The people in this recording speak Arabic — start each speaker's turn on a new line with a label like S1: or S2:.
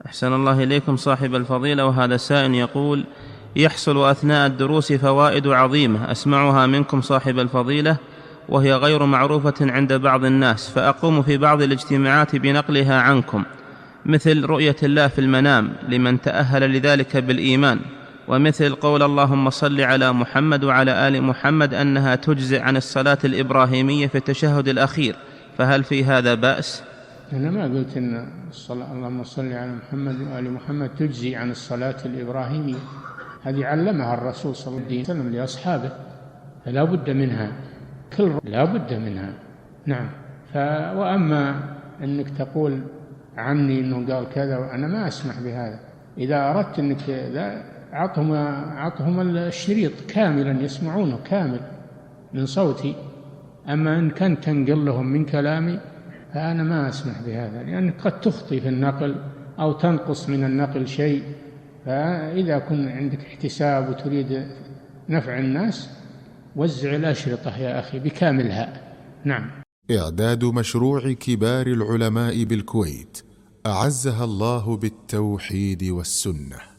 S1: أحسن الله إليكم صاحب الفضيلة. وهذا سائل يقول: يحصل أثناء الدروس فوائد عظيمة أسمعها منكم صاحب الفضيلة وهي غير معروفة عند بعض الناس، فأقوم في بعض الاجتماعات بنقلها عنكم، مثل رؤية الله في المنام لمن تأهل لذلك بالإيمان، ومثل قول اللهم صل على محمد وعلى آل محمد أنها تجزئ عن الصلاة الإبراهيمية في التشهد الأخير، فهل في هذا بأس؟
S2: أنا ما قلت أن الصلاة اللهم صل على محمد وآل محمد تجزي عن الصلاة الإبراهيمية، هذه علمها الرسول صلى الله عليه وسلم لأصحابه، فلا بد منها، لا بد منها. نعم. وأما أنك تقول عني أنه قال كذا، وأنا ما أسمح بهذا. إذا أردت أنك أعطهم الشريط كاملا يسمعونه كامل من صوتي، أما إن كنت تنقل لهم من كلامي فأنا ما أسمح بهذا، لأنك قد تخطي في النقل أو تنقص من النقل شيء. فإذا كن عندك احتساب وتريد نفع الناس وزع الأشرطة يا أخي بكاملها. نعم.
S3: إعداد مشروع كبار العلماء بالكويت أعزها الله بالتوحيد والسنة.